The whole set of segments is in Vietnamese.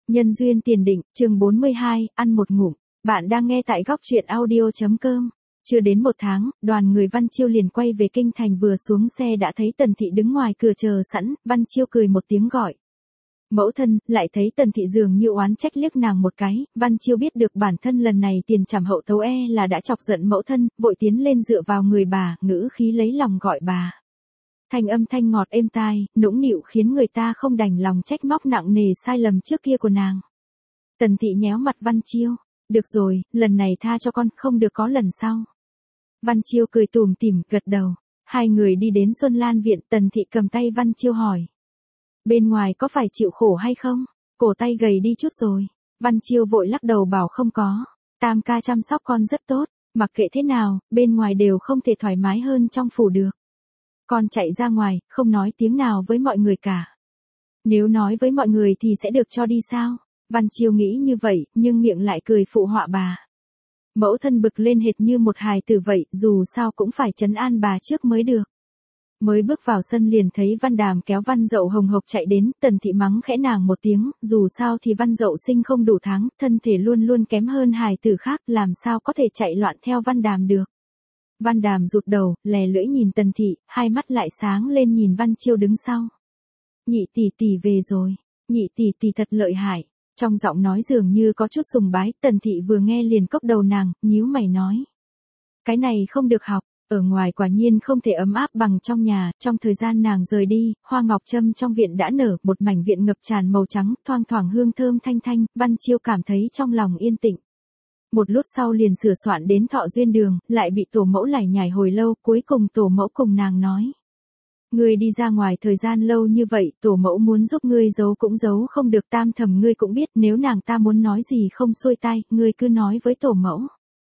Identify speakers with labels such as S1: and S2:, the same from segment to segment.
S1: Nhân duyên tiền định, chương 42, ăn một ngụm. Bạn đang nghe tại góc truyện audio.com. Chưa đến một tháng, đoàn người Văn Chiêu liền quay về kinh thành, vừa xuống xe đã thấy Tần Thị đứng ngoài cửa chờ sẵn. Văn Chiêu cười một tiếng gọi mẫu thân, lại thấy Tần Thị dường như oán trách liếc nàng một cái. Văn Chiêu biết được bản thân lần này tiền trảm hậu tấu là đã chọc giận mẫu thân, vội tiến lên dựa vào người bà, ngữ khí lấy lòng gọi bà. Thanh âm thanh ngọt êm tai, nũng nịu khiến người ta không đành lòng trách móc nặng nề sai lầm trước kia của nàng. Tần Thị nhéo mặt Văn Chiêu, được rồi, lần này tha cho con, không được có lần sau. Văn Chiêu cười tủm tỉm, gật đầu. Hai người đi đến Xuân Lan viện, Tần Thị cầm tay Văn Chiêu hỏi. Bên ngoài có phải chịu khổ hay không? Cổ tay gầy đi chút rồi. Văn Chiêu vội lắc đầu bảo không có. Tam ca chăm sóc con rất tốt, mặc kệ thế nào, bên ngoài đều không thể thoải mái hơn trong phủ được. Con chạy ra ngoài, không nói tiếng nào với mọi người cả. Nếu nói với mọi người thì sẽ được cho đi sao? Văn Chiêu nghĩ như vậy, nhưng miệng lại cười phụ họa bà. Mẫu thân bực lên hệt như một hài tử vậy, dù sao cũng phải trấn an bà trước mới được. Mới bước vào sân liền thấy Văn Đàm kéo Văn Dậu hồng hộc chạy đến, Tần Thị mắng khẽ nàng một tiếng, dù sao thì Văn Dậu sinh không đủ tháng, thân thể luôn luôn kém hơn hài tử khác, làm sao có thể chạy loạn theo Văn Đàm được. Văn Đàm rụt đầu, lè lưỡi nhìn Tần Thị, hai mắt lại sáng lên nhìn Văn Chiêu đứng sau. Nhị tỷ tỷ về rồi, nhị tỷ tỷ thật lợi hại. Trong giọng nói dường như có chút sùng bái, Tần Thị vừa nghe liền cốc đầu nàng, nhíu mày nói. Cái này không được học, ở ngoài quả nhiên không thể ấm áp bằng trong nhà. Trong thời gian nàng rời đi, hoa ngọc trâm trong viện đã nở, một mảnh viện ngập tràn màu trắng, thoang thoảng hương thơm thanh thanh. Văn Chiêu cảm thấy trong lòng yên tĩnh. Một lúc sau liền sửa soạn đến Thọ Duyên Đường, lại bị tổ mẫu lải nhải hồi lâu, cuối cùng tổ mẫu cùng nàng nói. Ngươi đi ra ngoài thời gian lâu như vậy, tổ mẫu muốn giúp ngươi giấu cũng giấu không được, tam thầm ngươi cũng biết, nếu nàng ta muốn nói gì không xuôi tai, ngươi cứ nói với tổ mẫu.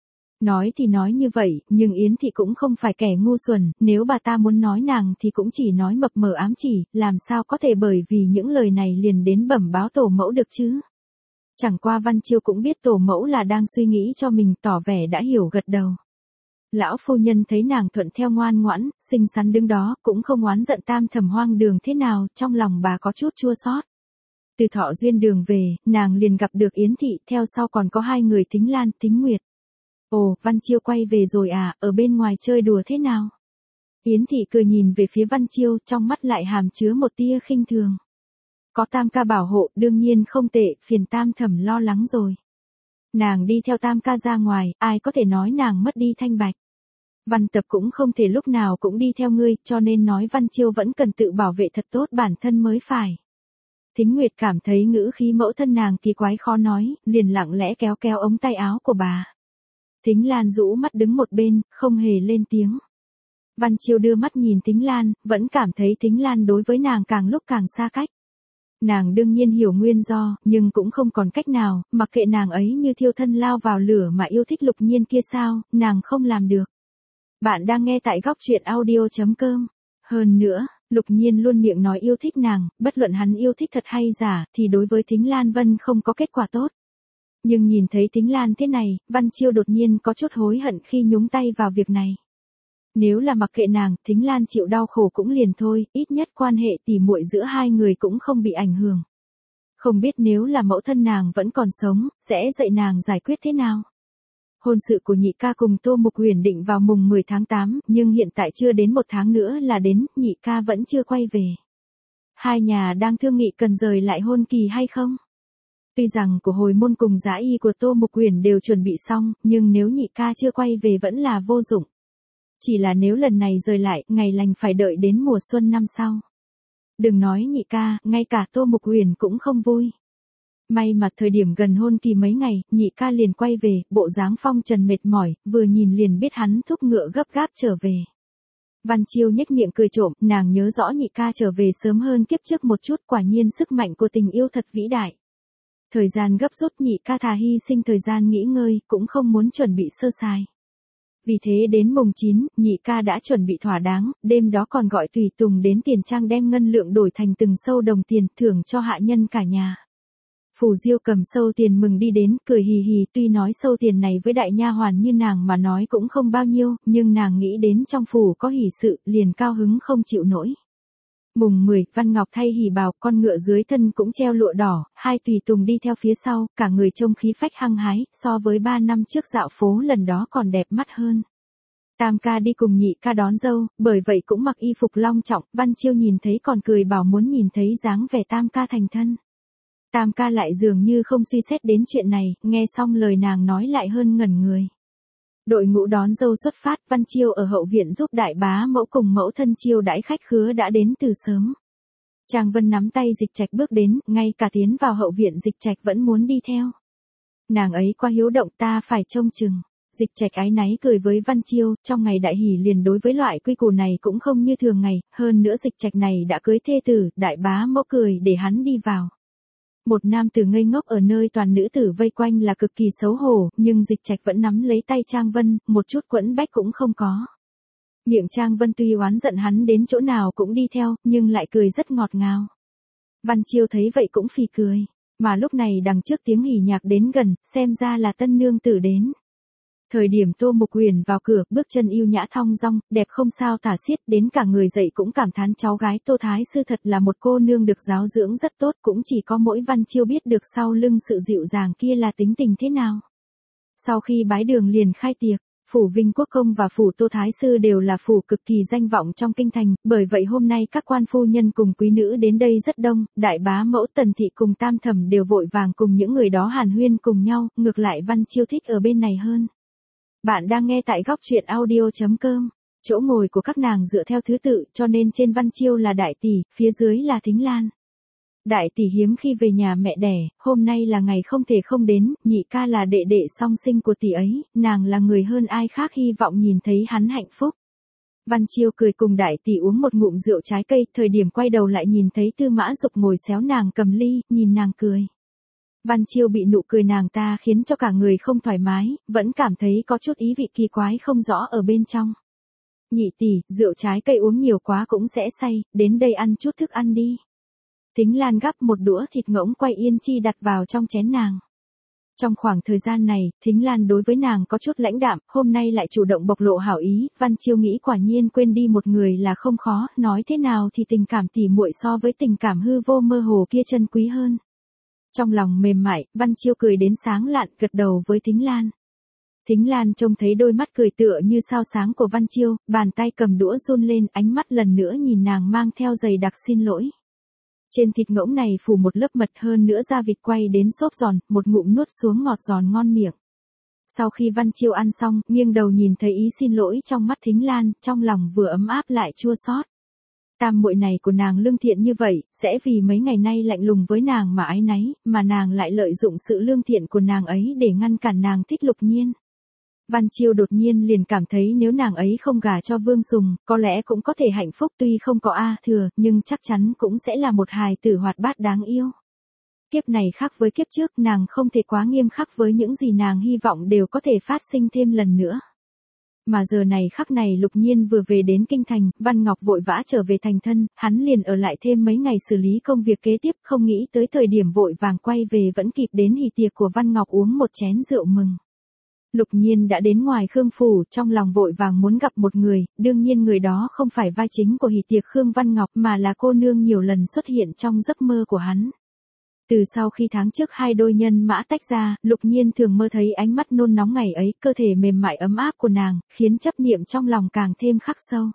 S1: Nói thì nói như vậy, nhưng Yến Thị cũng không phải kẻ ngu xuẩn, nếu bà ta muốn nói nàng thì cũng chỉ nói mập mờ ám chỉ, làm sao có thể bởi vì những lời này liền đến bẩm báo tổ mẫu được chứ. Chẳng qua Văn Chiêu cũng biết tổ mẫu là đang suy nghĩ cho mình, tỏ vẻ đã hiểu gật đầu. Lão phu nhân thấy nàng thuận theo ngoan ngoãn, xinh xắn đứng đó, cũng không oán giận tam thầm hoang đường thế nào, trong lòng bà có chút chua xót. Từ Thọ Duyên Đường về, nàng liền gặp được Yến Thị, theo sau còn có hai người Tính Lan, Tính Nguyệt. Ồ, Văn Chiêu quay về rồi à, ở bên ngoài chơi đùa thế nào? Yến Thị cười nhìn về phía Văn Chiêu, trong mắt lại hàm chứa một tia khinh thường. Có tam ca bảo hộ, đương nhiên không tệ, phiền tam thẩm lo lắng rồi. Nàng đi theo tam ca ra ngoài, ai có thể nói nàng mất đi thanh bạch. Văn Tập cũng không thể lúc nào cũng đi theo ngươi, cho nên nói Văn Chiêu vẫn cần tự bảo vệ thật tốt bản thân mới phải. Thính Nguyệt cảm thấy ngữ khí mẫu thân nàng kỳ quái khó nói, liền lặng lẽ kéo kéo ống tay áo của bà. Thính Lan rũ mắt đứng một bên, không hề lên tiếng. Văn Chiêu đưa mắt nhìn Thính Lan, vẫn cảm thấy Thính Lan đối với nàng càng lúc càng xa cách. Nàng đương nhiên hiểu nguyên do, nhưng cũng không còn cách nào, mặc kệ nàng ấy như thiêu thân lao vào lửa mà yêu thích Lục Nhiên kia sao, nàng không làm được. Bạn đang nghe tại góc truyện audio.com. Hơn nữa, Lục Nhiên luôn miệng nói yêu thích nàng, bất luận hắn yêu thích thật hay giả, thì đối với Thính Lan Vân không có kết quả tốt. Nhưng nhìn thấy Thính Lan thế này, Văn Chiêu đột nhiên có chút hối hận khi nhúng tay vào việc này. Nếu là mặc kệ nàng, Thính Lan chịu đau khổ cũng liền thôi, ít nhất quan hệ tỉ muội giữa hai người cũng không bị ảnh hưởng. Không biết nếu là mẫu thân nàng vẫn còn sống, sẽ dạy nàng giải quyết thế nào. Hôn sự của nhị ca cùng Tô Mục Huyền định vào mùng 10 tháng 8, nhưng hiện tại chưa đến một tháng nữa là đến, nhị ca vẫn chưa quay về. Hai nhà đang thương nghị cần rời lại hôn kỳ hay không? Tuy rằng của hồi môn cùng dã y của Tô Mục Huyền đều chuẩn bị xong, nhưng nếu nhị ca chưa quay về vẫn là vô dụng. Chỉ là nếu lần này rời lại, ngày lành phải đợi đến mùa xuân năm sau. Đừng nói nhị ca, ngay cả Tô Mục Huyền cũng không vui. May mà thời điểm gần hôn kỳ mấy ngày, nhị ca liền quay về, bộ dáng phong trần mệt mỏi, vừa nhìn liền biết hắn thúc ngựa gấp gáp trở về. Văn Chiêu nhếch miệng cười trộm, nàng nhớ rõ nhị ca trở về sớm hơn kiếp trước một chút, quả nhiên sức mạnh của tình yêu thật vĩ đại. Thời gian gấp rút, nhị ca thà hy sinh thời gian nghỉ ngơi, cũng không muốn chuẩn bị sơ sài. Vì thế đến mùng 9, nhị ca đã chuẩn bị thỏa đáng, đêm đó còn gọi tùy tùng đến tiền trang đem ngân lượng đổi thành từng sâu đồng tiền, thưởng cho hạ nhân cả nhà. Phù Diêu cầm sâu tiền mừng đi đến, cười hì hì, tuy nói sâu tiền này với đại nha hoàn như nàng mà nói cũng không bao nhiêu, nhưng nàng nghĩ đến trong phủ có hỷ sự, liền cao hứng không chịu nổi. Mùng 10, Văn Ngọc thay hỉ bào, con ngựa dưới thân cũng treo lụa đỏ, hai tùy tùng đi theo phía sau, cả người trông khí phách hăng hái, so với 3 năm trước dạo phố lần đó còn đẹp mắt hơn. Tam ca đi cùng nhị ca đón dâu, bởi vậy cũng mặc y phục long trọng, Văn Chiêu nhìn thấy còn cười bảo muốn nhìn thấy dáng vẻ tam ca thành thân. Tam ca lại dường như không suy xét đến chuyện này, nghe xong lời nàng nói lại hơn ngẩn người. Đội ngũ đón dâu xuất phát, Văn Chiêu ở hậu viện giúp đại bá mẫu cùng mẫu thân chiêu đãi khách khứa đã đến từ sớm. Trang Vân nắm tay Dịch Trạch bước đến, ngay cả tiến vào hậu viện Dịch Trạch vẫn muốn đi theo. Nàng ấy quá hiếu động, ta phải trông chừng. Dịch Trạch áy náy cười với Văn Chiêu, trong ngày đại hỷ liền đối với loại quy củ này cũng không như thường ngày, hơn nữa Dịch Trạch này đã cưới thê tử, đại bá mẫu cười để hắn đi vào. Một nam tử ngây ngốc ở nơi toàn nữ tử vây quanh là cực kỳ xấu hổ, nhưng Dịch Trạch vẫn nắm lấy tay Trang Vân, một chút quẫn bách cũng không có. Miệng Trang Vân tuy oán giận hắn đến chỗ nào cũng đi theo, nhưng lại cười rất ngọt ngào. Văn Chiêu thấy vậy cũng phì cười, mà lúc này đằng trước tiếng hỉ nhạc đến gần, xem ra là tân nương tử đến. Thời điểm Tô Mục Huyền vào cửa, bước chân yêu nhã thong dong, đẹp không sao tả xiết, đến cả người dậy cũng cảm thán cháu gái Tô Thái Sư thật là một cô nương được giáo dưỡng rất tốt, cũng chỉ có mỗi Văn Chiêu biết được sau lưng sự dịu dàng kia là tính tình thế nào. Sau khi bái đường liền khai tiệc, phủ Vinh Quốc Công và phủ Tô Thái Sư đều là phủ cực kỳ danh vọng trong kinh thành, bởi vậy hôm nay các quan phu nhân cùng quý nữ đến đây rất đông, đại bá mẫu Tần Thị cùng Tam Thẩm đều vội vàng cùng những người đó hàn huyên cùng nhau, ngược lại Văn Chiêu thích ở bên này hơn. Bạn đang nghe tại góc truyện audio.com, chỗ ngồi của các nàng dựa theo thứ tự, cho nên trên Văn Chiêu là đại tỷ, phía dưới là Thính Lan. Đại tỷ hiếm khi về nhà mẹ đẻ, hôm nay là ngày không thể không đến, nhị ca là đệ đệ song sinh của tỷ ấy, nàng là người hơn ai khác hy vọng nhìn thấy hắn hạnh phúc. Văn Chiêu cười cùng đại tỷ uống một ngụm rượu trái cây, thời điểm quay đầu lại nhìn thấy Tư Mã Dục ngồi xéo nàng cầm ly, nhìn nàng cười. Văn Chiêu bị nụ cười nàng ta khiến cho cả người không thoải mái, vẫn cảm thấy có chút ý vị kỳ quái không rõ ở bên trong. Nhị tỷ, rượu trái cây uống nhiều quá cũng sẽ say, đến đây ăn chút thức ăn đi. Thính Lan gắp một đũa thịt ngỗng quay yên chi đặt vào trong chén nàng. Trong khoảng thời gian này, Thính Lan đối với nàng có chút lãnh đạm, hôm nay lại chủ động bộc lộ hảo ý, Văn Chiêu nghĩ quả nhiên quên đi một người là không khó, nói thế nào thì tình cảm tỉ muội so với tình cảm hư vô mơ hồ kia chân quý hơn. Trong lòng mềm mại, Văn Chiêu cười đến sáng lạn, gật đầu với Thính Lan. Thính Lan trông thấy đôi mắt cười tựa như sao sáng của Văn Chiêu, bàn tay cầm đũa run lên, ánh mắt lần nữa nhìn nàng mang theo dày đặc xin lỗi. Trên thịt ngỗng này phủ một lớp mật, hơn nữa da vịt quay đến xốp giòn, một ngụm nuốt xuống ngọt giòn ngon miệng. Sau khi Văn Chiêu ăn xong, nghiêng đầu nhìn thấy ý xin lỗi trong mắt Thính Lan, trong lòng vừa ấm áp lại chua xót. Tam muội này của nàng lương thiện như vậy, sẽ vì mấy ngày nay lạnh lùng với nàng mà áy náy, mà nàng lại lợi dụng sự lương thiện của nàng ấy để ngăn cản nàng thích Lục Nhiên. Văn Chiêu đột nhiên liền cảm thấy nếu nàng ấy không gả cho Vương Sùng, có lẽ cũng có thể hạnh phúc, tuy không có A Thừa, nhưng chắc chắn cũng sẽ là một hài tử hoạt bát đáng yêu. Kiếp này khác với kiếp trước, nàng không thể quá nghiêm khắc với những gì nàng hy vọng đều có thể phát sinh thêm lần nữa. Mà giờ này khắc này Lục Nhiên vừa về đến kinh thành, Văn Ngọc vội vã trở về thành thân, hắn liền ở lại thêm mấy ngày xử lý công việc kế tiếp, không nghĩ tới thời điểm vội vàng quay về vẫn kịp đến hỷ tiệc của Văn Ngọc uống một chén rượu mừng. Lục Nhiên đã đến ngoài Khương phủ, trong lòng vội vàng muốn gặp một người, đương nhiên người đó không phải vai chính của hỷ tiệc Khương Văn Ngọc mà là cô nương nhiều lần xuất hiện trong giấc mơ của hắn. Từ sau khi tháng trước hai đôi nhân mã tách ra, Lục Nhiên thường mơ thấy ánh mắt nôn nóng ngày ấy, cơ thể mềm mại ấm áp của nàng, khiến chấp niệm trong lòng càng thêm khắc sâu.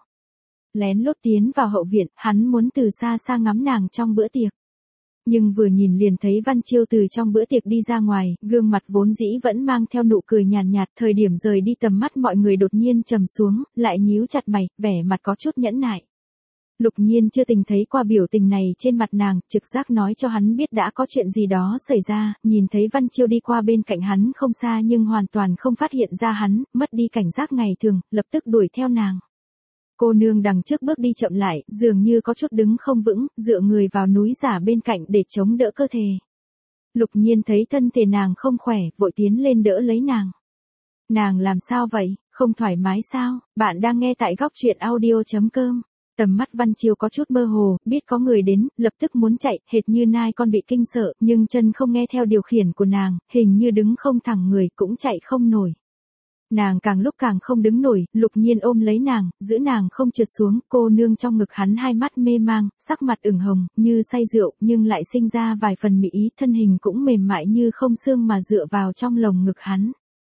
S1: Lén lút tiến vào hậu viện, hắn muốn từ xa xa ngắm nàng trong bữa tiệc. Nhưng vừa nhìn liền thấy Văn Chiêu từ trong bữa tiệc đi ra ngoài, gương mặt vốn dĩ vẫn mang theo nụ cười nhàn nhạt, thời điểm rời đi tầm mắt mọi người đột nhiên trầm xuống, lại nhíu chặt mày, vẻ mặt có chút nhẫn nại. Lục Nhiên chưa từng thấy qua biểu tình này trên mặt nàng, trực giác nói cho hắn biết đã có chuyện gì đó xảy ra, nhìn thấy Văn Chiêu đi qua bên cạnh hắn không xa nhưng hoàn toàn không phát hiện ra hắn, mất đi cảnh giác ngày thường, lập tức đuổi theo nàng. Cô nương đằng trước bước đi chậm lại, dường như có chút đứng không vững, dựa người vào núi giả bên cạnh để chống đỡ cơ thể. Lục Nhiên thấy thân thể nàng không khỏe, vội tiến lên đỡ lấy nàng. Nàng làm sao vậy, không thoải mái sao? Bạn đang nghe tại góc truyện audio.com. Tầm mắt Văn Chiêu có chút mơ hồ, biết có người đến, lập tức muốn chạy, hệt như nai con bị kinh sợ, nhưng chân không nghe theo điều khiển của nàng, hình như đứng không thẳng người cũng chạy không nổi. Nàng càng lúc càng không đứng nổi, Lục Nhiên ôm lấy nàng, giữ nàng không trượt xuống, cô nương trong ngực hắn hai mắt mê mang, sắc mặt ửng hồng, như say rượu, nhưng lại sinh ra vài phần mị ý, thân hình cũng mềm mại như không xương mà dựa vào trong lồng ngực hắn.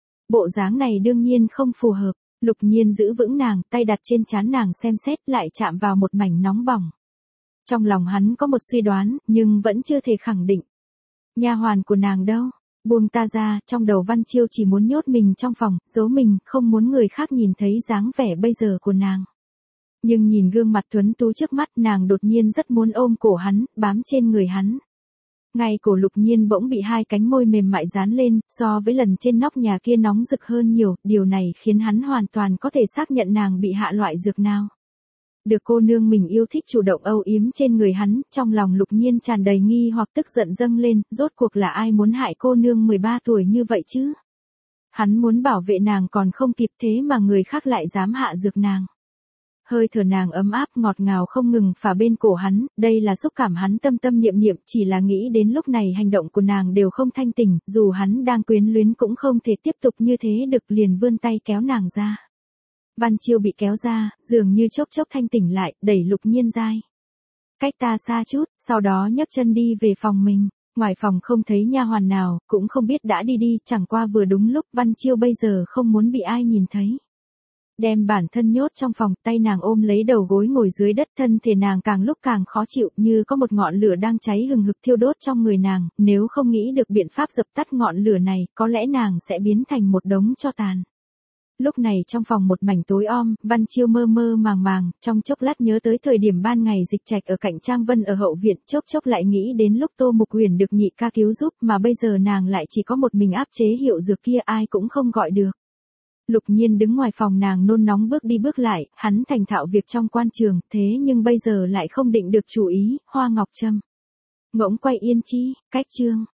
S1: Bộ dáng này đương nhiên không phù hợp, Lục Nhiên giữ vững nàng, tay đặt trên trán nàng xem xét lại chạm vào một mảnh nóng bỏng. Trong lòng hắn có một suy đoán, nhưng vẫn chưa thể khẳng định. Nha hoàn của nàng đâu? Buông ta ra, trong đầu Văn Chiêu chỉ muốn nhốt mình trong phòng, giấu mình, không muốn người khác nhìn thấy dáng vẻ bây giờ của nàng. Nhưng nhìn gương mặt tuấn tú trước mắt, nàng đột nhiên rất muốn ôm cổ hắn, bám trên người hắn. Ngay cổ Lục Nhiên bỗng bị hai cánh môi mềm mại dán lên, so với lần trên nóc nhà kia nóng rực hơn nhiều, điều này khiến hắn hoàn toàn có thể xác nhận nàng bị hạ loại dược nào. Được cô nương mình yêu thích chủ động âu yếm trên người hắn, trong lòng Lục Nhiên tràn đầy nghi hoặc tức giận dâng lên, rốt cuộc là ai muốn hại cô nương 13 tuổi như vậy chứ? Hắn muốn bảo vệ nàng còn không kịp, thế mà người khác lại dám hạ dược nàng. Hơi thở nàng ấm áp ngọt ngào không ngừng phả bên cổ hắn, đây là xúc cảm hắn tâm tâm niệm niệm, chỉ là nghĩ đến lúc này hành động của nàng đều không thanh tỉnh, dù hắn đang quyến luyến cũng không thể tiếp tục như thế được, liền vươn tay kéo nàng ra. Văn Chiêu bị kéo ra, dường như chốc chốc thanh tỉnh lại, đẩy Lục Nhiên ra. Cách ta xa chút, sau đó nhấc chân đi về phòng mình. Ngoài phòng không thấy nha hoàn nào, cũng không biết đã đi, chẳng qua vừa đúng lúc Văn Chiêu bây giờ không muốn bị ai nhìn thấy. Đem bản thân nhốt trong phòng, tay nàng ôm lấy đầu gối ngồi dưới đất, thân thể nàng càng lúc càng khó chịu, như có một ngọn lửa đang cháy hừng hực thiêu đốt trong người nàng, nếu không nghĩ được biện pháp dập tắt ngọn lửa này, có lẽ nàng sẽ biến thành một đống tro tàn. Lúc này trong phòng một mảnh tối om, Văn Chiêu mơ mơ màng màng, trong chốc lát nhớ tới thời điểm ban ngày Dịch Trạch ở cạnh Trang Vân ở hậu viện, chốc chốc lại nghĩ đến lúc Tô Mục Huyền được nhị ca cứu giúp, mà bây giờ nàng lại chỉ có một mình áp chế hiệu dược kia, ai cũng không gọi được. Lục Nhiên đứng ngoài phòng nàng nôn nóng bước đi bước lại, hắn thành thạo việc trong quan trường, thế nhưng bây giờ lại không định được chủ ý, Hoa Ngọc Trâm. Ngỗng quay yên chi, cách chương.